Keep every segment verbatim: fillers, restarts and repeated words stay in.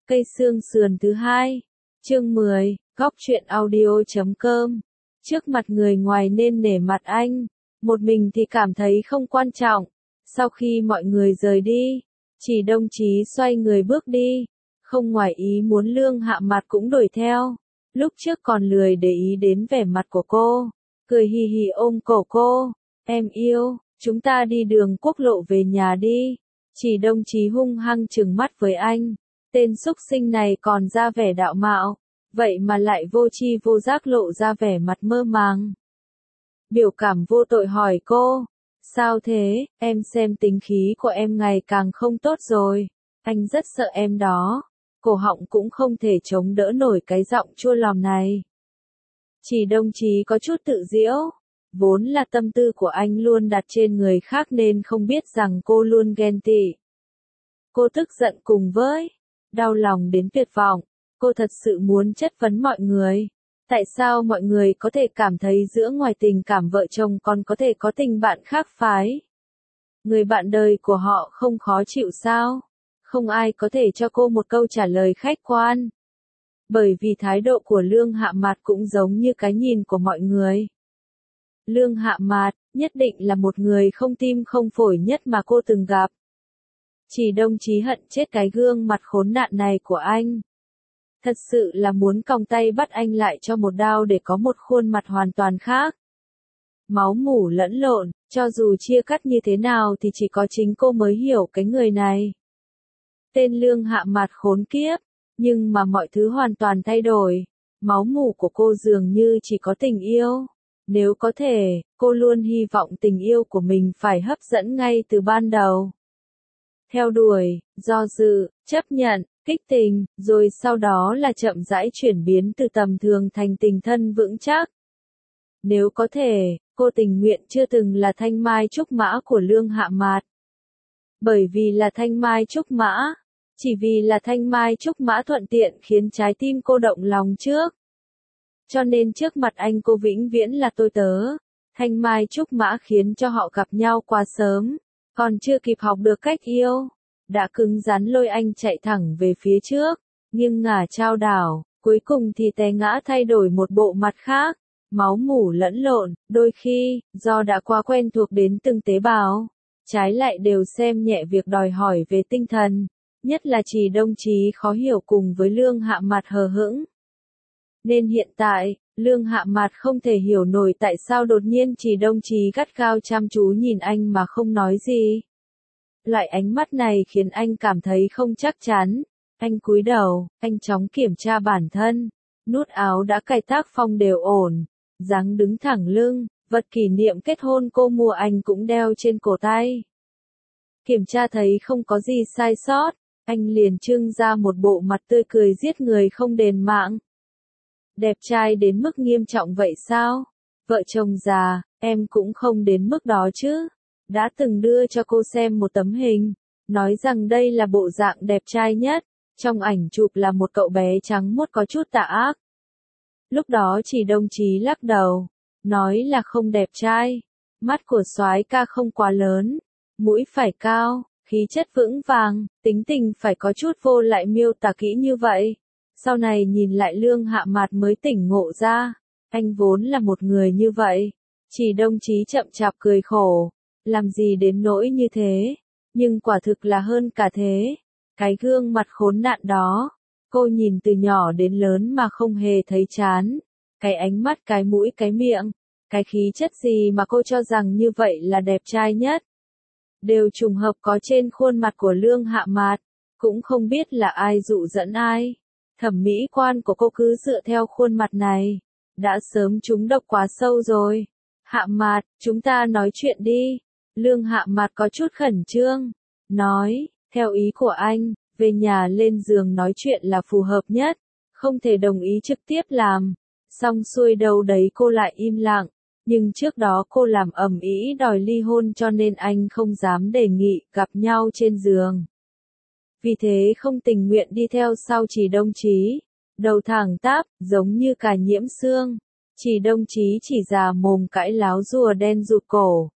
Cây xương sườn thứ hai. Chương mười, góc truyện audio chấm com. Trước mặt người ngoài nên nể mặt anh, một mình thì cảm thấy không quan trọng. Sau khi mọi người rời đi, Chỉ Đông Chí xoay người bước đi, không ngoài ý muốn Lương Hạ Mặt cũng đuổi theo. Lúc trước còn lười để ý đến vẻ mặt của cô, cười hì hì ôm cổ cô, "Em yêu, chúng ta đi đường quốc lộ về nhà đi." Chỉ Đông Chí hung hăng trừng mắt với anh, tên xúc sinh này còn ra vẻ đạo mạo, vậy mà lại vô tri vô giác lộ ra vẻ mặt mơ màng. Biểu cảm vô tội hỏi cô, "Sao thế, em xem tính khí của em ngày càng không tốt rồi, anh rất sợ em đó." Cổ họng cũng không thể chống đỡ nổi cái giọng chua lòm này. Chỉ Đông Chí có chút tự giễu, vốn là tâm tư của anh luôn đặt trên người khác nên không biết rằng cô luôn ghen tị. Cô tức giận cùng với đau lòng đến tuyệt vọng, cô thật sự muốn chất vấn mọi người. Tại sao mọi người có thể cảm thấy giữa ngoài tình cảm vợ chồng còn có thể có tình bạn khác phái? Người bạn đời của họ không khó chịu sao? Không ai có thể cho cô một câu trả lời khách quan. Bởi vì thái độ của Lương Hạ Mạt cũng giống như cái nhìn của mọi người. Lương Hạ Mạt, nhất định là một người không tim không phổi nhất mà cô từng gặp. Chỉ Đông Chí hận chết cái gương mặt khốn nạn này của anh. Thật sự là muốn còng tay bắt anh lại cho một đao để có một khuôn mặt hoàn toàn khác. Máu mủ lẫn lộn, cho dù chia cắt như thế nào thì chỉ có chính cô mới hiểu cái người này. Tên Lương Hạ Mạt khốn kiếp, nhưng mà mọi thứ hoàn toàn thay đổi. Máu mủ của cô dường như chỉ có tình yêu. Nếu có thể, cô luôn hy vọng tình yêu của mình phải hấp dẫn ngay từ ban đầu. Theo đuổi, do dự, chấp nhận, kích tình, rồi sau đó là chậm rãi chuyển biến từ tầm thường thành tình thân vững chắc. Nếu có thể, cô tình nguyện chưa từng là thanh mai trúc mã của Lương Hạ Mạt. Bởi vì là thanh mai trúc mã, chỉ vì là thanh mai trúc mã thuận tiện khiến trái tim cô động lòng trước. Cho nên trước mặt anh cô vĩnh viễn là tôi tớ. Thanh mai trúc mã khiến cho họ gặp nhau quá sớm, còn chưa kịp học được cách yêu, đã cứng rắn lôi anh chạy thẳng về phía trước, nghiêng ngả chao đảo, cuối cùng thì té ngã thay đổi một bộ mặt khác, máu mủ lẫn lộn, đôi khi, do đã quá quen thuộc đến từng tế bào, trái lại đều xem nhẹ việc đòi hỏi về tinh thần, nhất là Chỉ Đông Chí khó hiểu cùng với Lương Hạ Mạt hờ hững. Nên hiện tại, Lương Hạ Mạt không thể hiểu nổi tại sao đột nhiên Chỉ Đông Chí gắt gao chăm chú nhìn anh mà không nói gì. Loại ánh mắt này khiến anh cảm thấy không chắc chắn. Anh cúi đầu, anh chóng kiểm tra bản thân. Nút áo đã cài tác phong đều ổn. Dáng đứng thẳng lưng, vật kỷ niệm kết hôn cô mua anh cũng đeo trên cổ tay. Kiểm tra thấy không có gì sai sót, anh liền trưng ra một bộ mặt tươi cười giết người không đền mạng. Đẹp trai đến mức nghiêm trọng vậy sao? Vợ chồng già, em cũng không đến mức đó chứ. Đã từng đưa cho cô xem một tấm hình, nói rằng đây là bộ dạng đẹp trai nhất. Trong ảnh chụp là một cậu bé trắng muốt có chút tà ác. Lúc đó Chỉ Đông Chí lắc đầu, nói là không đẹp trai. Mắt của soái ca không quá lớn, mũi phải cao, khí chất vững vàng, tính tình phải có chút vô lại miêu tả kỹ như vậy. Sau này nhìn lại Lương Hạ Mạt mới tỉnh ngộ ra, anh vốn là một người như vậy. Chỉ Đông Chí chậm chạp cười khổ, làm gì đến nỗi như thế, nhưng quả thực là hơn cả thế. Cái gương mặt khốn nạn đó, cô nhìn từ nhỏ đến lớn mà không hề thấy chán. Cái ánh mắt, cái mũi, cái miệng, cái khí chất gì mà cô cho rằng như vậy là đẹp trai nhất, đều trùng hợp có trên khuôn mặt của Lương Hạ Mạt, cũng không biết là ai dụ dẫn ai. Thẩm mỹ quan của cô cứ dựa theo khuôn mặt này, đã sớm trúng độc quá sâu rồi. Hạ Mạt, chúng ta nói chuyện đi. Lương Hạ Mạt có chút khẩn trương, nói, theo ý của anh, về nhà lên giường nói chuyện là phù hợp nhất, không thể đồng ý trực tiếp làm. Xong xuôi đâu đấy cô lại im lặng, nhưng trước đó cô làm ầm ĩ đòi ly hôn cho nên anh không dám đề nghị gặp nhau trên giường. Vì thế không tình nguyện đi theo sau Chỉ Đông Chí, đầu thẳng tắp, giống như cả nhiễm xương. Chỉ Đông Chí chỉ già mồm cãi láo rùa đen rụt cổ.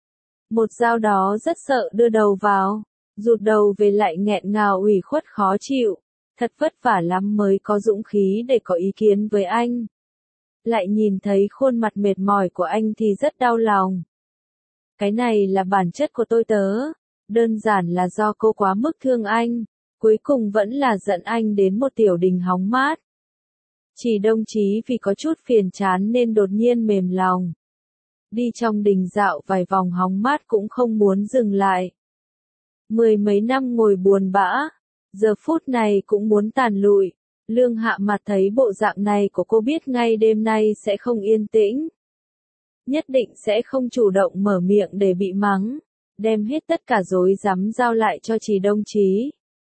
Một dao đó rất sợ đưa đầu vào, rụt đầu về lại nghẹn ngào ủy khuất khó chịu. thật vất vả lắm mới có dũng khí để có ý kiến với anh. Lại nhìn thấy khuôn mặt mệt mỏi của anh thì rất đau lòng. Cái này là bản chất của tôi tớ, đơn giản là do cô quá mức thương anh, cuối cùng vẫn là dẫn anh đến một tiểu đình hóng mát. Chỉ đồng chí vì có chút phiền chán nên đột nhiên mềm lòng. Đi trong đình dạo vài vòng hóng mát cũng không muốn dừng lại. Mười mấy năm ngồi buồn bã, giờ phút này cũng muốn tàn lụi. Lương Hạ Mặt thấy bộ dạng này của cô biết ngay đêm nay sẽ không yên tĩnh. Nhất định sẽ không chủ động mở miệng để bị mắng, đem hết tất cả rối rắm giao lại cho Trì Đông Chí.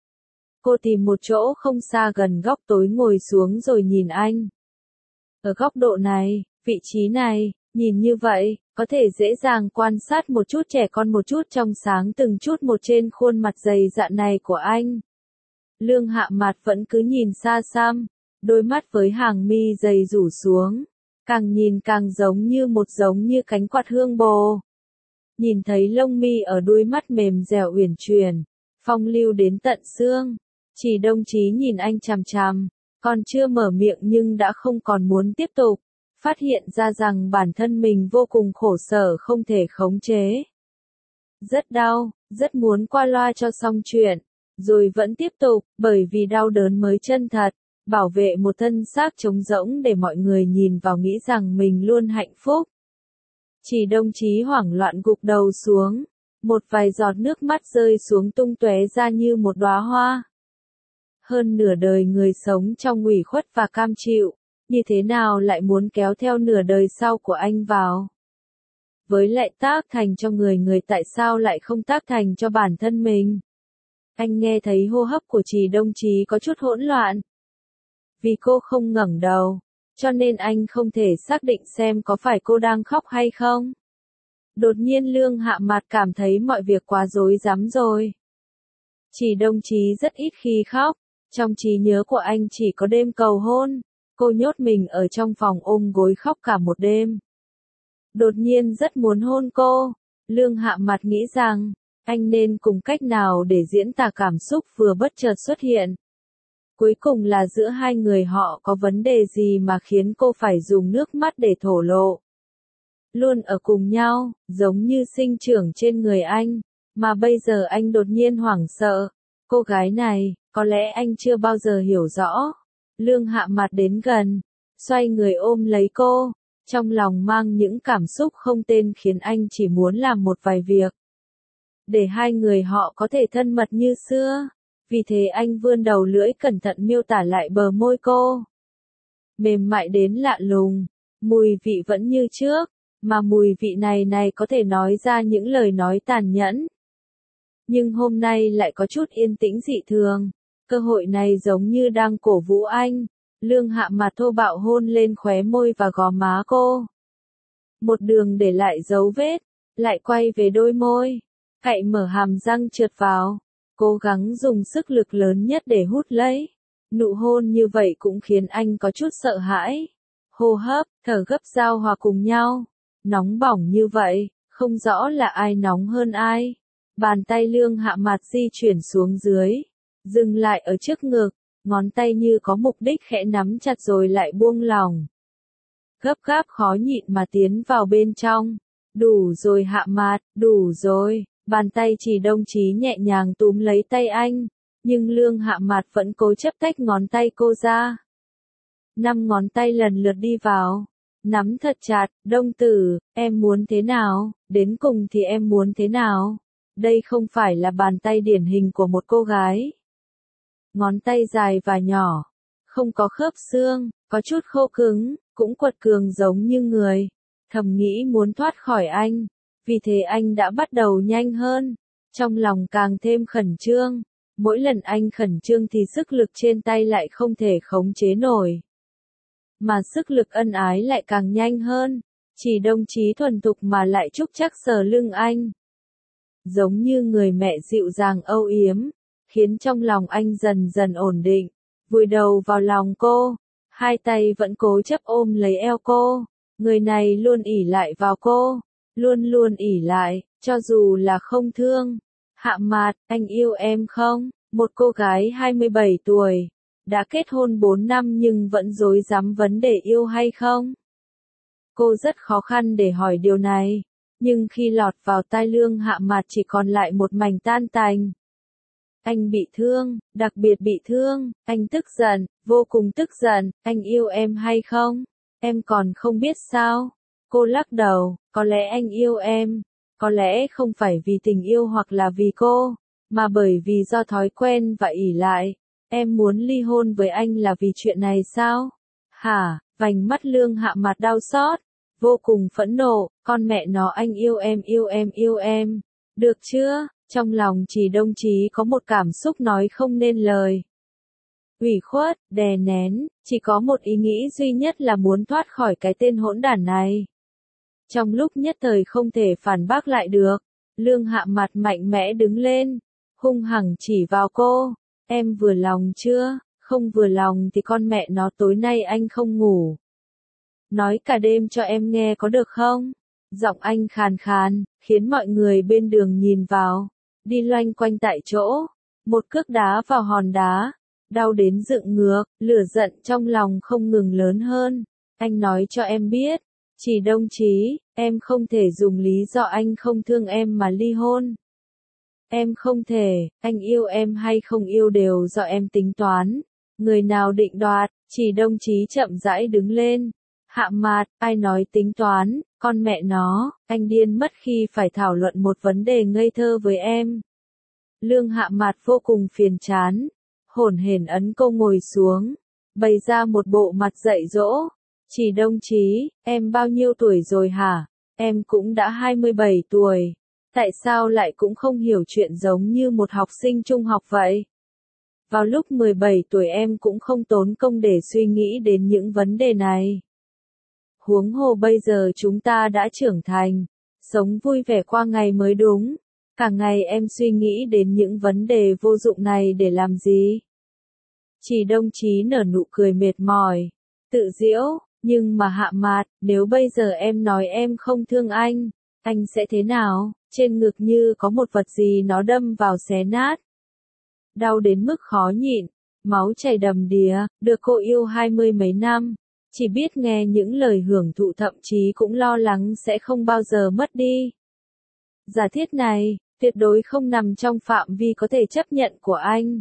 Cô tìm một chỗ không xa gần góc tối ngồi xuống rồi nhìn anh. Ở góc độ này, vị trí này, nhìn như vậy, có thể dễ dàng quan sát một chút trẻ con một chút trong sáng từng chút một trên khuôn mặt dày dạn này của anh. Lương Hạ Mặt vẫn cứ nhìn xa xăm, đôi mắt với hàng mi dày rủ xuống, càng nhìn càng giống như một giống như cánh quạt hương bồ. Nhìn thấy lông mi ở đuôi mắt mềm dẻo uyển chuyển, phong lưu đến tận xương. Trì Đông Chí nhìn anh chằm chằm, còn chưa mở miệng nhưng đã không còn muốn tiếp tục, phát hiện ra rằng bản thân mình vô cùng khổ sở không thể khống chế. Rất đau, rất muốn qua loa cho xong chuyện, rồi vẫn tiếp tục, bởi vì đau đớn mới chân thật, bảo vệ một thân xác trống rỗng để mọi người nhìn vào nghĩ rằng mình luôn hạnh phúc. Trì Đông Chí hoảng loạn gục đầu xuống, một vài giọt nước mắt rơi xuống tung tóe ra như một đóa hoa. Hơn nửa đời người sống trong ủy khuất và cam chịu, như thế nào lại muốn kéo theo nửa đời sau của anh vào? Với lại tác thành cho người người tại sao lại không tác thành cho bản thân mình? Anh nghe thấy hô hấp của Trì Đông Chí có chút hỗn loạn. Vì cô không ngẩng đầu, cho nên anh không thể xác định xem có phải cô đang khóc hay không. Đột nhiên Lương Hạ Mặt cảm thấy mọi việc quá rối rắm rồi. Trì Đông Chí rất ít khi khóc, trong trí nhớ của anh chỉ có đêm cầu hôn, cô nhốt mình ở trong phòng ôm gối khóc cả một đêm. Đột nhiên rất muốn hôn cô, Lương Hạ Mặt nghĩ rằng, anh nên cùng cách nào để diễn tả cảm xúc vừa bất chợt xuất hiện. Cuối cùng là giữa hai người họ có vấn đề gì mà khiến cô phải dùng nước mắt để thổ lộ. Luôn ở cùng nhau, giống như sinh trưởng trên người anh, mà bây giờ anh đột nhiên hoảng sợ. Cô gái này, có lẽ anh chưa bao giờ hiểu rõ. Lương Hạ Mặt đến gần, xoay người ôm lấy cô, trong lòng mang những cảm xúc không tên khiến anh chỉ muốn làm một vài việc. Để hai người họ có thể thân mật như xưa. Vì thế anh vươn đầu lưỡi cẩn thận miêu tả lại bờ môi cô. Mềm mại đến lạ lùng, mùi vị vẫn như trước, mà mùi vị này này có thể nói ra những lời nói tàn nhẫn. Nhưng hôm nay lại có chút yên tĩnh dị thường, cơ hội này giống như đang cổ vũ anh. Lương Hạ Mặt thô bạo hôn lên khóe môi và gò má cô. Một đường để lại dấu vết, lại quay về đôi môi, cạy mở hàm răng trượt vào. Cố gắng dùng sức lực lớn nhất để hút lấy. Nụ hôn như vậy cũng khiến anh có chút sợ hãi. Hô hấp, thở gấp giao hòa cùng nhau. Nóng bỏng như vậy, không rõ là ai nóng hơn ai. Bàn tay Lương Hạ Mặt di chuyển xuống dưới, dừng lại ở trước ngực, ngón tay như có mục đích khẽ nắm chặt rồi lại buông lỏng. Gấp gáp khó nhịn mà tiến vào bên trong. Đủ rồi Hạ Mặt, đủ rồi. Bàn tay Trì Đông Chí nhẹ nhàng túm lấy tay anh, nhưng Lương Hạ Mặt vẫn cố chấp tách ngón tay cô ra. Năm ngón tay lần lượt đi vào, nắm thật chặt. Đông tử, em muốn thế nào, đến cùng thì em muốn thế nào? Đây không phải là bàn tay điển hình của một cô gái. Ngón tay dài và nhỏ, không có khớp xương, có chút khô cứng, cũng quật cường giống như người. Thầm nghĩ muốn thoát khỏi anh. Vì thế anh đã bắt đầu nhanh hơn, trong lòng càng thêm khẩn trương. Mỗi lần anh khẩn trương thì sức lực trên tay lại không thể khống chế nổi. Mà sức lực ân ái lại càng nhanh hơn. Trì Đông Chí thuần thục mà lại trúc chắc sờ lưng anh. Giống như người mẹ dịu dàng âu yếm, khiến trong lòng anh dần dần ổn định, vùi đầu vào lòng cô. Hai tay vẫn cố chấp ôm lấy eo cô. Người này luôn ỷ lại vào cô. Luôn luôn ỷ lại, cho dù là không thương. Hạ Mặt, anh yêu em không? Một cô gái hai mươi bảy tuổi, đã kết hôn bốn năm nhưng vẫn rối rắm vấn đề yêu hay không? Cô rất khó khăn để hỏi điều này, nhưng khi lọt vào tai Lương Hạ Mạt chỉ còn lại một mảnh tan tành. Anh bị thương, đặc biệt bị thương, anh tức giận, vô cùng tức giận, anh yêu em hay không? Em còn không biết sao? Cô lắc đầu, có lẽ anh yêu em, có lẽ không phải vì tình yêu hoặc là vì cô, mà bởi vì do thói quen và ỷ lại. Em muốn ly hôn với anh là vì chuyện này sao? Hả? Vành mắt Lương Hạ Mạt đau xót, vô cùng phẫn nộ, con mẹ nó anh yêu em yêu em yêu em. Được chưa? Trong lòng Chỉ Đông Chí có một cảm xúc nói không nên lời. Ủy khuất, đè nén, chỉ có một ý nghĩ duy nhất là muốn thoát khỏi cái tên hỗn đản này. Trong lúc nhất thời không thể phản bác lại được, Lương Hạ Mạt mạnh mẽ đứng lên, hung hăng chỉ vào cô. Em vừa lòng chưa? Không vừa lòng thì con mẹ nó tối nay anh không ngủ. Nói cả đêm cho em nghe có được không? Giọng anh khàn khàn, khiến mọi người bên đường nhìn vào, đi loanh quanh tại chỗ, một cước đá vào hòn đá, đau đến dựng ngược, lửa giận trong lòng không ngừng lớn hơn. Anh nói cho em biết, Chỉ Đông Chí, em không thể dùng lý do anh không thương em mà ly hôn. Em không thể, anh yêu em hay không yêu đều do em tính toán. Người nào định đoạt? Chỉ Đông Chí chậm rãi đứng lên. Hạ Mạt, ai nói tính toán, con mẹ nó, anh điên mất khi phải thảo luận một vấn đề ngây thơ với em. Lương Hạ Mạt vô cùng phiền chán, hổn hển ấn cô ngồi xuống, bày ra một bộ mặt dạy dỗ. Chỉ Đông Chí, em bao nhiêu tuổi rồi hả? Em cũng đã hai mươi bảy tuổi. Tại sao lại cũng không hiểu chuyện giống như một học sinh trung học vậy? Vào lúc mười bảy tuổi em cũng không tốn công để suy nghĩ đến những vấn đề này. Huống hồ bây giờ chúng ta đã trưởng thành, sống vui vẻ qua ngày mới đúng. Cả ngày em suy nghĩ đến những vấn đề vô dụng này để làm gì? Chỉ Đông Chí nở nụ cười mệt mỏi, tự giễu, nhưng mà Hạ Mạt, nếu bây giờ em nói em không thương anh, anh sẽ thế nào? Trên ngực như có một vật gì nó đâm vào xé nát. Đau đến mức khó nhịn, máu chảy đầm đìa, được cô yêu hai mươi mấy năm, chỉ biết nghe những lời hưởng thụ thậm chí cũng lo lắng sẽ không bao giờ mất đi. Giả thiết này, tuyệt đối không nằm trong phạm vi có thể chấp nhận của anh.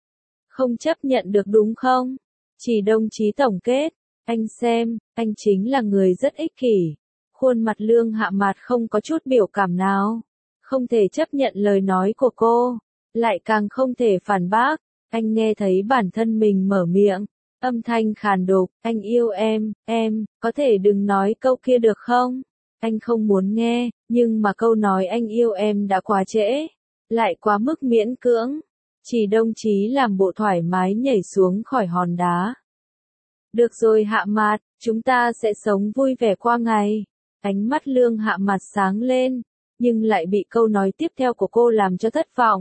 Không chấp nhận được đúng không? Chỉ Đông Chí tổng kết, anh xem, anh chính là người rất ích kỷ. Khuôn mặt Lương Hạ Mạt không có chút biểu cảm nào. Không thể chấp nhận lời nói của cô, lại càng không thể phản bác. Anh nghe thấy bản thân mình mở miệng, âm thanh khàn đục, anh yêu em, em, có thể đừng nói câu kia được không? Anh không muốn nghe, nhưng mà câu nói anh yêu em đã quá trễ, lại quá mức miễn cưỡng. Chỉ Đông Chí làm bộ thoải mái nhảy xuống khỏi hòn đá. Được rồi Hạ Mạt, chúng ta sẽ sống vui vẻ qua ngày. Ánh mắt Lương Hạ Mạt sáng lên, nhưng lại bị câu nói tiếp theo của cô làm cho thất vọng.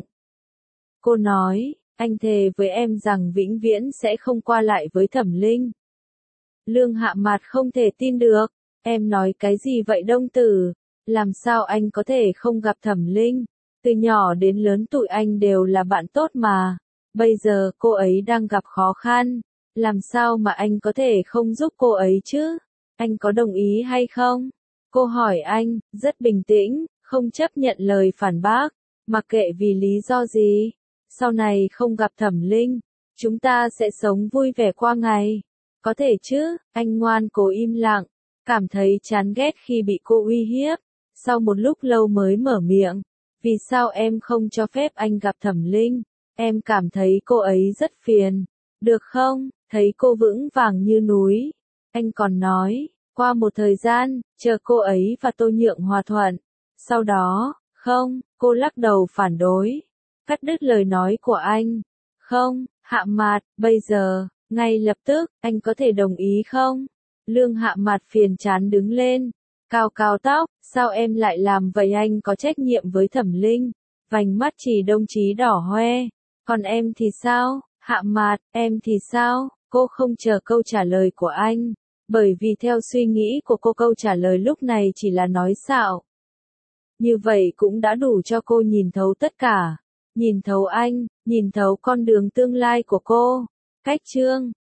Cô nói, anh thề với em rằng vĩnh viễn sẽ không qua lại với Thẩm Linh. Lương Hạ Mạt không thể tin được, em nói cái gì vậy Đông Tử, làm sao anh có thể không gặp Thẩm Linh, từ nhỏ đến lớn tụi anh đều là bạn tốt mà, bây giờ cô ấy đang gặp khó khăn, làm sao mà anh có thể không giúp cô ấy chứ, anh có đồng ý hay không? Cô hỏi anh, rất bình tĩnh, không chấp nhận lời phản bác, mặc kệ vì lý do gì. Sau này không gặp Thẩm Linh, chúng ta sẽ sống vui vẻ qua ngày. Có thể chứ, anh ngoan cố im lặng, cảm thấy chán ghét khi bị cô uy hiếp. Sau một lúc lâu mới mở miệng, vì sao em không cho phép anh gặp Thẩm Linh? Em cảm thấy cô ấy rất phiền. Được không? Thấy cô vững vàng như núi. Anh còn nói, qua một thời gian, chờ cô ấy và Tô Nhượng hòa thuận. Sau đó, không, cô lắc đầu phản đối. Cắt đứt lời nói của anh. Không, Hạ Mạt, bây giờ, ngay lập tức, anh có thể đồng ý không? Lương Hạ Mạt phiền chán đứng lên, cao cao tóc, sao em lại làm vậy anh có trách nhiệm với Thẩm Linh? Vành mắt Chỉ Đông Chí đỏ hoe, còn em thì sao? Hạ Mạt, em thì sao? Cô không chờ câu trả lời của anh, bởi vì theo suy nghĩ của cô câu trả lời lúc này chỉ là nói xạo. Như vậy cũng đã đủ cho cô nhìn thấu tất cả. Nhìn thấu anh, nhìn thấu con đường tương lai của cô. Cách chương